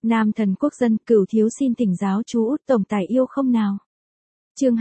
Nam thần quốc dân, Cửu thiếu xin thỉnh giáo chú Út tổng tài yêu không nào. Chương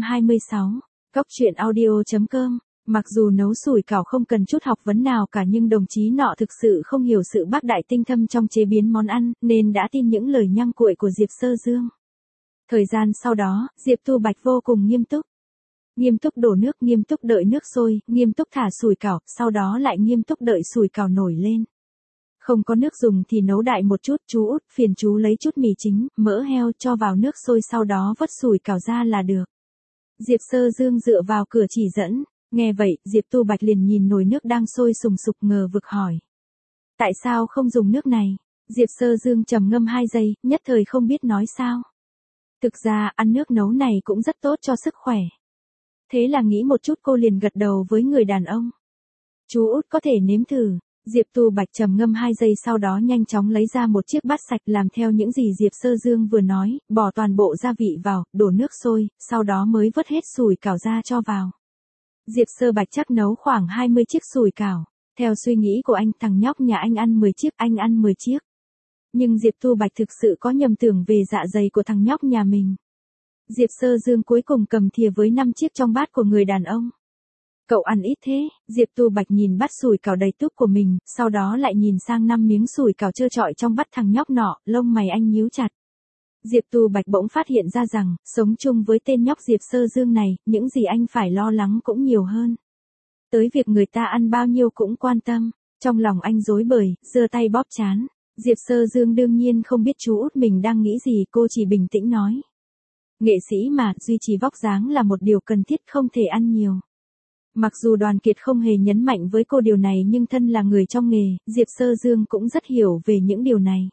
226, Cóc truyện audio.com. Mặc dù nấu sủi cảo không cần chút học vấn nào cả nhưng đồng chí nọ thực sự không hiểu sự bác đại tinh thâm trong chế biến món ăn, nên đã tin những lời nhăng cuội của Diệp Sơ Dương. Thời gian sau đó, Diệp Tu Bạch vô cùng nghiêm túc. Nghiêm túc đổ nước, nghiêm túc đợi nước sôi, nghiêm túc thả sủi cảo, sau đó lại nghiêm túc đợi sủi cảo nổi lên. Không có nước dùng thì nấu đại một chút, chú Út phiền chú lấy chút mì chính, mỡ heo cho vào nước sôi sau đó vớt sủi cảo ra là được. Diệp Sơ Dương dựa vào cửa chỉ dẫn, nghe vậy, Diệp Tu Bạch liền nhìn nồi nước đang sôi sùng sục ngờ vực hỏi. Tại sao không dùng nước này? Diệp Sơ Dương trầm ngâm 2 giây, nhất thời không biết nói sao. Thực ra, ăn nước nấu này cũng rất tốt cho sức khỏe. Thế là nghĩ một chút cô liền gật đầu với người đàn ông. Chú Út có thể nếm thử. Diệp Tu Bạch trầm ngâm 2 giây sau đó nhanh chóng lấy ra một chiếc bát sạch làm theo những gì Diệp Sơ Dương vừa nói, bỏ toàn bộ gia vị vào, đổ nước sôi, sau đó mới vớt hết sủi cảo ra cho vào. Diệp Sơ Bạch chắc nấu khoảng 20 chiếc sủi cảo. Theo suy nghĩ của anh, thằng nhóc nhà anh ăn 10 chiếc, anh ăn 10 chiếc. Nhưng Diệp Tu Bạch thực sự có nhầm tưởng về dạ dày của thằng nhóc nhà mình. Diệp Sơ Dương cuối cùng cầm thìa với 5 chiếc trong bát của người đàn ông. Cậu ăn ít thế, Diệp Tu Bạch nhìn bát sủi cảo đầy túp của mình, sau đó lại nhìn sang 5 miếng sủi cảo trơ trọi trong bát thằng nhóc nọ, lông mày anh nhíu chặt. Diệp Tu Bạch bỗng phát hiện ra rằng, sống chung với tên nhóc Diệp Sơ Dương này, những gì anh phải lo lắng cũng nhiều hơn. Tới việc người ta ăn bao nhiêu cũng quan tâm, trong lòng anh rối bời, giơ tay bóp trán. Diệp Sơ Dương đương nhiên không biết chú Út mình đang nghĩ gì, cô chỉ bình tĩnh nói. Nghệ sĩ mà, duy trì vóc dáng là một điều cần thiết, không thể ăn nhiều. Mặc dù Đoàn Kiệt không hề nhấn mạnh với cô điều này nhưng thân là người trong nghề, Diệp Sơ Dương cũng rất hiểu về những điều này.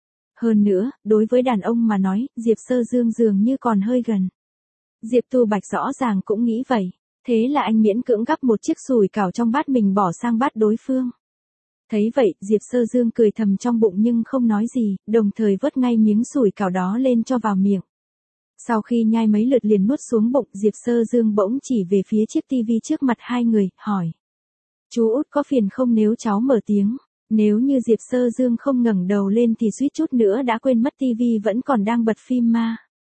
Hơn nữa, đối với đàn ông mà nói, Diệp Sơ Dương dường như còn hơi gần. Diệp Tu Bạch rõ ràng cũng nghĩ vậy, thế là anh miễn cưỡng gắp một chiếc sủi cảo trong bát mình bỏ sang bát đối phương. Thấy vậy, Diệp Sơ Dương cười thầm trong bụng nhưng không nói gì, đồng thời vớt ngay miếng sủi cảo đó lên cho vào miệng. Sau khi nhai mấy lượt liền nuốt xuống bụng, Diệp Sơ Dương bỗng chỉ về phía chiếc tivi trước mặt hai người, hỏi. Chú Út có phiền không nếu cháu mở tiếng? Nếu như Diệp Sơ Dương không ngẩng đầu lên thì suýt chút nữa đã quên mất tivi vẫn còn đang bật phim ma.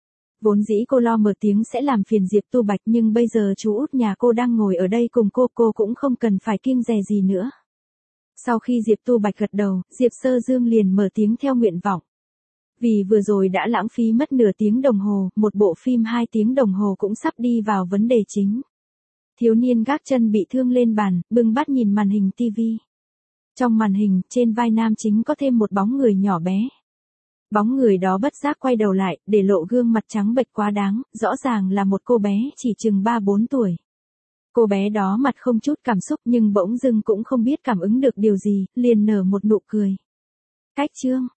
Vốn dĩ cô lo mở tiếng sẽ làm phiền Diệp Tu Bạch nhưng bây giờ chú Út nhà cô đang ngồi ở đây cùng cô cũng không cần phải kiêng dè gì nữa. Sau khi Diệp Tu Bạch gật đầu, Diệp Sơ Dương liền mở tiếng theo nguyện vọng. Vì vừa rồi đã lãng phí mất nửa tiếng đồng hồ, một bộ phim 2 tiếng đồng hồ cũng sắp đi vào vấn đề chính. Thiếu niên gác chân bị thương lên bàn, bưng bát nhìn màn hình tivi. Trong màn hình, trên vai nam chính có thêm một bóng người nhỏ bé. Bóng người đó bất giác quay đầu lại, để lộ gương mặt trắng bệch quá đáng, rõ ràng là một cô bé chỉ chừng 3-4 tuổi. Cô bé đó mặt không chút cảm xúc nhưng bỗng dưng cũng không biết cảm ứng được điều gì, liền nở một nụ cười. Cách chương.